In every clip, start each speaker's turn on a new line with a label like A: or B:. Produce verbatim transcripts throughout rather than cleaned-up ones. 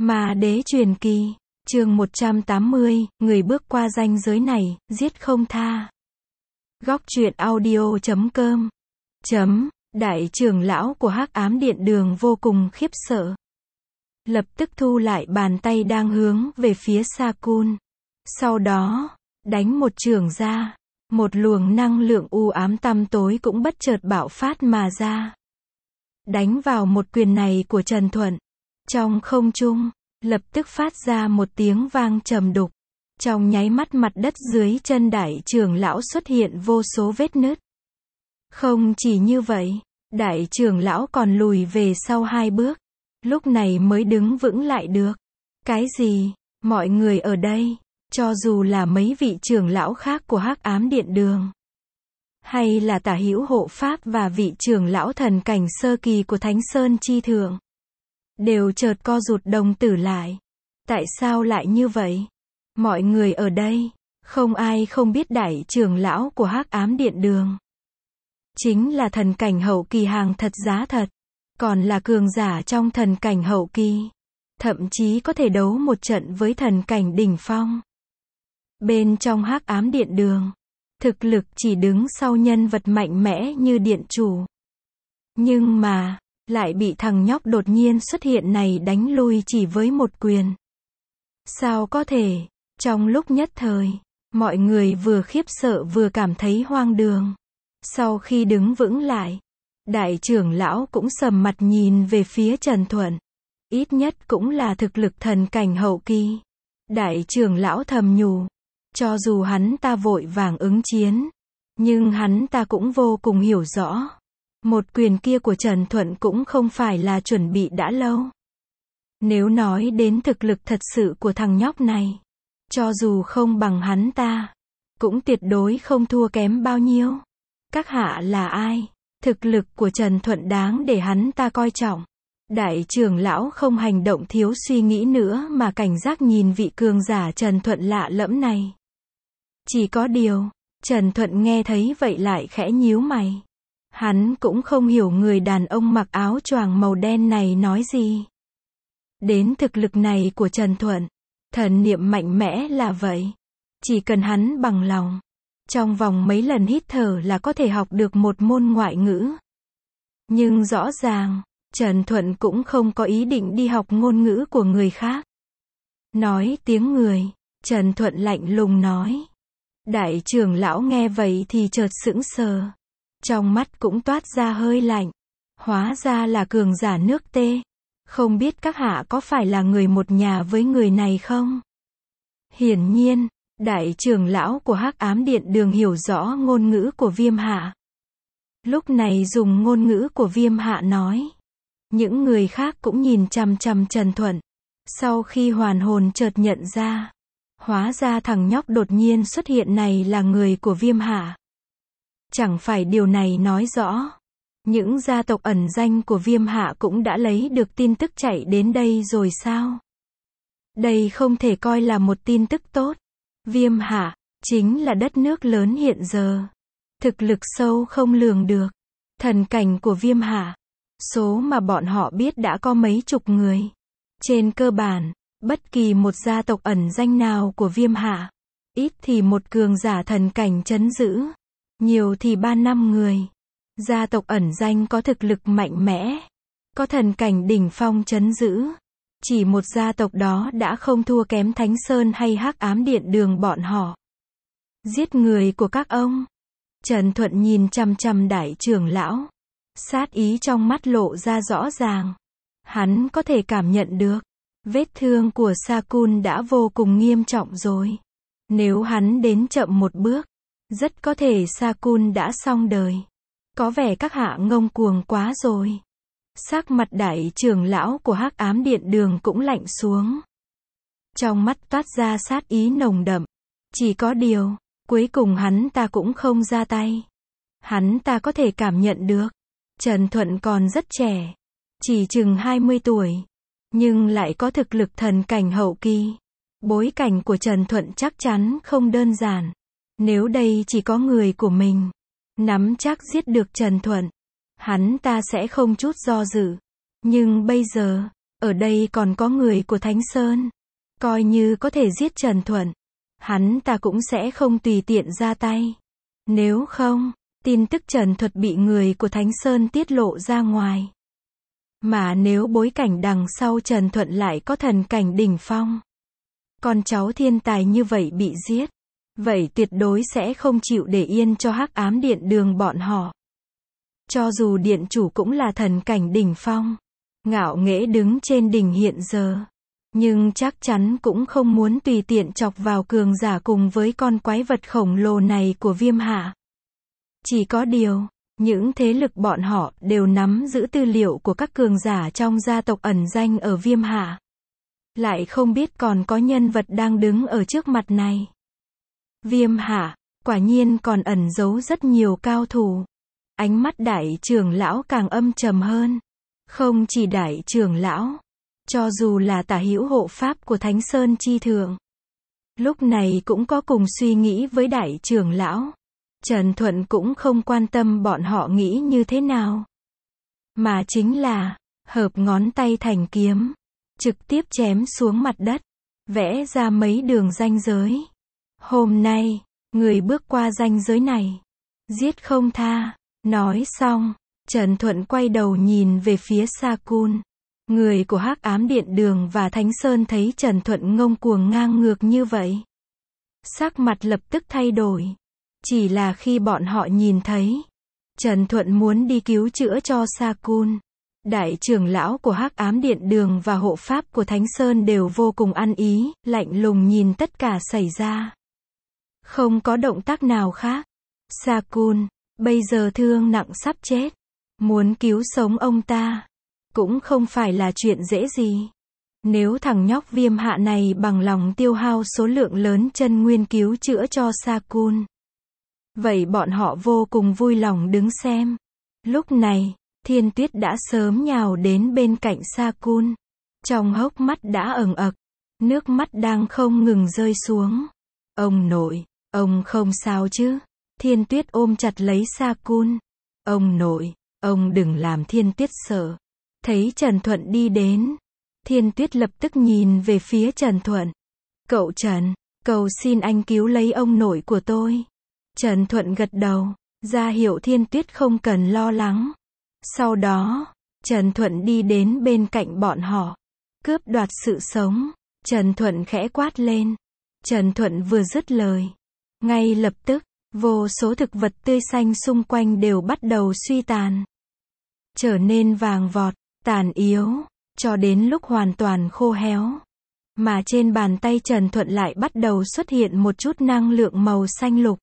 A: Ma đế truyền kỳ, chương một trăm tám mươi, người bước qua ranh giới này, giết không tha. Góc truyện audio chấm com chấm, đại trưởng lão của Hắc Ám Điện Đường vô cùng khiếp sợ. Lập tức thu lại bàn tay đang hướng về phía Sa-cun. Sau đó, đánh một chưởng ra, một luồng năng lượng u ám tăm tối cũng bất chợt bạo phát mà ra. Đánh vào một quyền này của Trần Thuận. Trong không trung, lập tức phát ra một tiếng vang trầm đục. Trong nháy mắt mặt đất dưới chân đại trưởng lão xuất hiện vô số vết nứt. Không chỉ như vậy, đại trưởng lão còn lùi về sau hai bước. Lúc này mới đứng vững lại được. Cái gì? Mọi người ở đây, cho dù là mấy vị trưởng lão khác của Hắc Ám Điện Đường, hay là Tả Hữu Hộ Pháp và vị trưởng lão thần cảnh sơ kỳ của Thánh Sơn Chi Thượng, đều chợt co rụt đồng tử lại. Tại sao lại như vậy? Mọi người ở đây, không ai không biết đại trưởng lão của Hắc Ám Điện Đường chính là thần cảnh hậu kỳ hàng thật giá thật, còn là cường giả trong thần cảnh hậu kỳ, thậm chí có thể đấu một trận với thần cảnh đỉnh phong. Bên trong Hắc Ám Điện Đường, thực lực chỉ đứng sau nhân vật mạnh mẽ như điện chủ. Nhưng mà, lại bị thằng nhóc đột nhiên xuất hiện này đánh lui chỉ với một quyền. Sao có thể? Trong lúc nhất thời, mọi người vừa khiếp sợ vừa cảm thấy hoang đường. Sau khi đứng vững lại, đại trưởng lão cũng sầm mặt nhìn về phía Trần Thuận. Ít nhất cũng là thực lực thần cảnh hậu kỳ. Đại trưởng lão thầm nhủ, cho dù hắn ta vội vàng ứng chiến, nhưng hắn ta cũng vô cùng hiểu rõ. Một quyền kia của Trần Thuận cũng không phải là chuẩn bị đã lâu. Nếu nói đến thực lực thật sự của thằng nhóc này, cho dù không bằng hắn ta, cũng tuyệt đối không thua kém bao nhiêu. Các hạ là ai? Thực lực của Trần Thuận đáng để hắn ta coi trọng. Đại trưởng lão không hành động thiếu suy nghĩ nữa mà cảnh giác nhìn vị cường giả Trần Thuận lạ lẫm này. Chỉ có điều, Trần Thuận nghe thấy vậy lại khẽ nhíu mày. Hắn cũng không hiểu người đàn ông mặc áo choàng màu đen này nói gì. Đến thực lực này của Trần Thuận, thần niệm mạnh mẽ là vậy. Chỉ cần hắn bằng lòng, trong vòng mấy lần hít thở là có thể học được một môn ngoại ngữ. Nhưng rõ ràng, Trần Thuận cũng không có ý định đi học ngôn ngữ của người khác. Nói tiếng người, Trần Thuận lạnh lùng nói. Đại trưởng lão nghe vậy thì chợt sững sờ. Trong mắt cũng toát ra hơi lạnh. Hóa ra là cường giả nước Tê. Không biết các hạ có phải là người một nhà với người này không? Hiển nhiên, đại trưởng lão của Hắc Ám Điện Đường hiểu rõ ngôn ngữ của Viêm Hạ. Lúc này dùng ngôn ngữ của Viêm Hạ nói. Những người khác cũng nhìn chằm chằm Trần Thuận. Sau khi hoàn hồn chợt nhận ra, hóa ra thằng nhóc đột nhiên xuất hiện này là người của Viêm Hạ. Chẳng phải điều này nói rõ, những gia tộc ẩn danh của Viêm Hạ cũng đã lấy được tin tức chạy đến đây rồi sao? Đây không thể coi là một tin tức tốt. Viêm Hạ, chính là đất nước lớn hiện giờ. Thực lực sâu không lường được. Thần cảnh của Viêm Hạ, số mà bọn họ biết đã có mấy chục người. Trên cơ bản, bất kỳ một gia tộc ẩn danh nào của Viêm Hạ, ít thì một cường giả thần cảnh trấn giữ, nhiều thì ba năm người. Gia tộc ẩn danh có thực lực mạnh mẽ, có thần cảnh đỉnh phong trấn giữ. Chỉ một gia tộc đó đã không thua kém Thánh Sơn hay Hắc Ám Điện Đường bọn họ. Giết người của các ông. Trần Thuận nhìn chằm chằm đại trưởng lão. Sát ý trong mắt lộ ra rõ ràng. Hắn có thể cảm nhận được, vết thương của Sa-cun đã vô cùng nghiêm trọng rồi. Nếu hắn đến chậm một bước, rất có thể Sa-cun đã xong đời. Có vẻ các hạ ngông cuồng quá rồi. Sắc mặt đại trưởng lão của Hắc Ám Điện Đường cũng lạnh xuống. Trong mắt toát ra sát ý nồng đậm. Chỉ có điều, cuối cùng hắn ta cũng không ra tay. Hắn ta có thể cảm nhận được, Trần Thuận còn rất trẻ, chỉ chừng hai mươi tuổi, nhưng lại có thực lực thần cảnh hậu kỳ. Bối cảnh của Trần Thuận chắc chắn không đơn giản. Nếu đây chỉ có người của mình, nắm chắc giết được Trần Thuận, hắn ta sẽ không chút do dự. Nhưng bây giờ, Ở đây còn có người của Thánh Sơn. Coi như có thể giết Trần Thuận, hắn ta cũng sẽ không tùy tiện ra tay. Nếu không, tin tức Trần Thuận bị người của Thánh Sơn tiết lộ ra ngoài. Mà nếu bối cảnh đằng sau Trần Thuận lại có thần cảnh đỉnh phong, con cháu thiên tài như vậy bị giết, vậy tuyệt đối sẽ không chịu để yên cho Hắc Ám Điện Đường bọn họ. Cho dù điện chủ cũng là thần cảnh đỉnh phong, ngạo nghễ đứng trên đỉnh hiện giờ, nhưng chắc chắn cũng không muốn tùy tiện chọc vào cường giả cùng với con quái vật khổng lồ này của Viêm Hạ. Chỉ có điều, những thế lực bọn họ đều nắm giữ tư liệu của các cường giả trong gia tộc ẩn danh ở Viêm Hạ. Lại không biết còn có nhân vật đang đứng ở trước mặt này. Viêm Hạ, quả nhiên còn ẩn giấu rất nhiều cao thủ. Ánh mắt đại trưởng lão càng âm trầm hơn. Không chỉ đại trưởng lão, cho dù là tả hữu hộ pháp của Thánh Sơn Chi Thượng, lúc này cũng có cùng suy nghĩ với đại trưởng lão. Trần Thuận cũng không quan tâm bọn họ nghĩ như thế nào, mà chính là hợp ngón tay thành kiếm, trực tiếp chém xuống mặt đất, vẽ ra mấy đường ranh giới. Hôm nay, người bước qua ranh giới này, giết không tha. Nói xong, Trần Thuận quay đầu nhìn về phía Sa Cun. Người của Hắc Ám Điện Đường và Thánh Sơn thấy Trần Thuận ngông cuồng ngang ngược như vậy, sắc mặt lập tức thay đổi. Chỉ là khi bọn họ nhìn thấy Trần Thuận muốn đi cứu chữa cho Sa Cun, đại trưởng lão của Hắc Ám Điện Đường và hộ pháp của Thánh Sơn đều vô cùng ăn ý, lạnh lùng nhìn tất cả xảy ra. Không có động tác nào khác. Sa Cun, bây giờ thương nặng sắp chết, muốn cứu sống ông ta cũng không phải là chuyện dễ gì. Nếu thằng nhóc Viêm Hạ này bằng lòng tiêu hao số lượng lớn chân nguyên cứu chữa cho Sa Cun, vậy bọn họ vô cùng vui lòng đứng xem. Lúc này, Thiên Tuyết đã sớm nhào đến bên cạnh Sa Cun. Trong hốc mắt đã ẩn ực, nước mắt đang không ngừng rơi xuống. Ông nội, ông không sao chứ? Thiên Tuyết ôm chặt lấy Sa Cun. Ông nội, ông đừng làm Thiên Tuyết sợ. Thấy Trần Thuận đi đến, Thiên Tuyết lập tức nhìn về phía Trần Thuận. Cậu Trần, cầu xin anh cứu lấy ông nội của tôi. Trần Thuận gật đầu, ra hiệu Thiên Tuyết không cần lo lắng. Sau đó, Trần Thuận đi đến bên cạnh bọn họ. Cướp đoạt sự sống. Trần Thuận khẽ quát lên. Trần Thuận vừa dứt lời, ngay lập tức, vô số thực vật tươi xanh xung quanh đều bắt đầu suy tàn, trở nên vàng vọt, tàn yếu, cho đến lúc hoàn toàn khô héo. Mà trên bàn tay Trần Thuận lại bắt đầu xuất hiện một chút năng lượng màu xanh lục.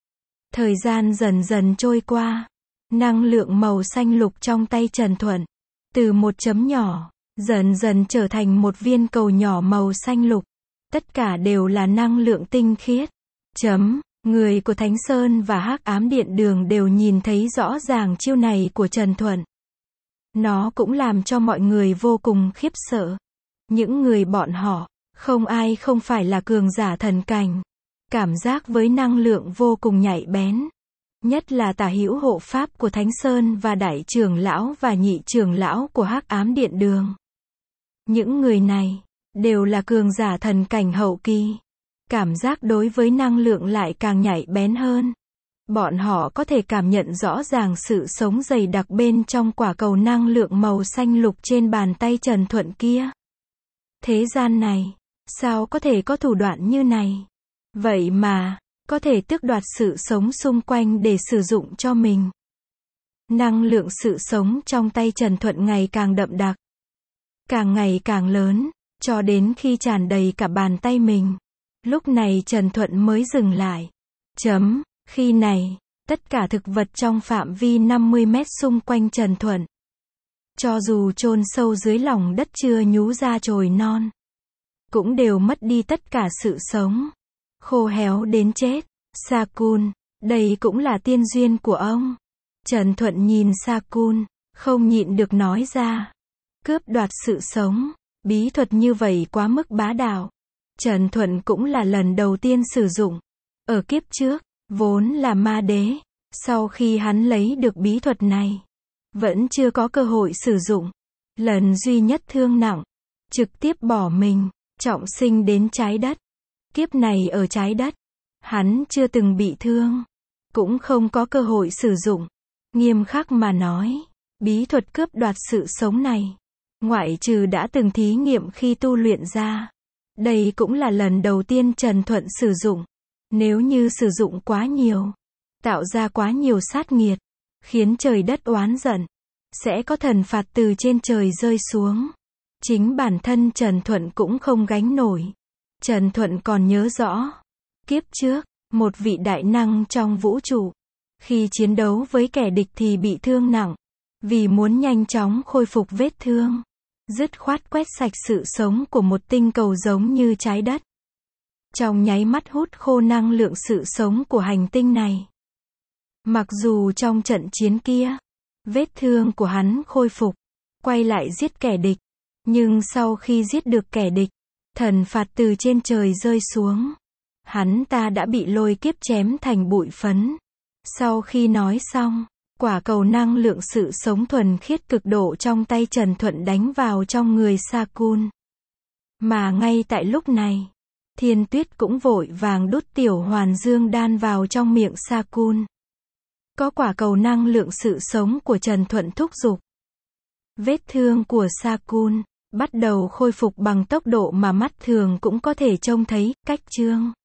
A: Thời gian dần dần trôi qua, năng lượng màu xanh lục trong tay Trần Thuận, từ một chấm nhỏ, dần dần trở thành một viên cầu nhỏ màu xanh lục. Tất cả đều là năng lượng tinh khiết. Chấm, người của Thánh Sơn và Hắc Ám Điện Đường đều nhìn thấy rõ ràng chiêu này của Trần Thuận. Nó cũng làm cho mọi người vô cùng khiếp sợ. Những người bọn họ, không ai không phải là cường giả thần cảnh. Cảm giác với năng lượng vô cùng nhạy bén. Nhất là tả hữu hộ pháp của Thánh Sơn và đại trưởng lão và nhị trưởng lão của Hắc Ám Điện Đường. Những người này, đều là cường giả thần cảnh hậu kỳ. Cảm giác đối với năng lượng lại càng nhạy bén hơn. Bọn họ có thể cảm nhận rõ ràng sự sống dày đặc bên trong quả cầu năng lượng màu xanh lục trên bàn tay Trần Thuận kia. Thế gian này, sao có thể có thủ đoạn như này? Vậy mà, có thể tước đoạt sự sống xung quanh để sử dụng cho mình. Năng lượng sự sống trong tay Trần Thuận ngày càng đậm đặc, càng ngày càng lớn, cho đến khi tràn đầy cả bàn tay mình. Lúc này Trần Thuận mới dừng lại. Chấm, khi này, tất cả thực vật trong phạm vi năm mươi mét xung quanh Trần Thuận, cho dù chôn sâu dưới lòng đất chưa nhú ra chồi non, cũng đều mất đi tất cả sự sống, khô héo đến chết. Sa Cun, đây cũng là tiên duyên của ông. Trần Thuận nhìn Sa Cun, không nhịn được nói ra. Cướp đoạt sự sống, bí thuật như vậy quá mức bá đạo. Trần Thuận cũng là lần đầu tiên sử dụng. Ở kiếp trước, vốn là ma đế, sau khi hắn lấy được bí thuật này, vẫn chưa có cơ hội sử dụng. Lần duy nhất thương nặng, trực tiếp bỏ mình, trọng sinh đến trái đất. Kiếp này ở trái đất, hắn chưa từng bị thương, cũng không có cơ hội sử dụng. Nghiêm khắc mà nói, bí thuật cướp đoạt sự sống này, ngoại trừ đã từng thí nghiệm khi tu luyện ra, đây cũng là lần đầu tiên Trần Thuận sử dụng. Nếu như sử dụng quá nhiều, tạo ra quá nhiều sát nghiệt, khiến trời đất oán giận, sẽ có thần phạt từ trên trời rơi xuống. Chính bản thân Trần Thuận cũng không gánh nổi. Trần Thuận còn nhớ rõ, kiếp trước, một vị đại năng trong vũ trụ, khi chiến đấu với kẻ địch thì bị thương nặng, vì muốn nhanh chóng khôi phục vết thương, dứt khoát quét sạch sự sống của một tinh cầu giống như trái đất. Trong nháy mắt hút khô năng lượng sự sống của hành tinh này. Mặc dù trong trận chiến kia, vết thương của hắn khôi phục, quay lại giết kẻ địch, nhưng sau khi giết được kẻ địch, thần phạt từ trên trời rơi xuống, hắn ta đã bị lôi kiếp chém thành bụi phấn. Sau khi nói xong, quả cầu năng lượng sự sống thuần khiết cực độ trong tay Trần Thuận đánh vào trong người Sakun. Mà ngay tại lúc này, Thiên Tuyết cũng vội vàng đút tiểu hoàn dương đan vào trong miệng Sakun. Có quả cầu năng lượng sự sống của Trần Thuận thúc giục, vết thương của Sakun bắt đầu khôi phục bằng tốc độ mà mắt thường cũng có thể trông thấy. Cách chương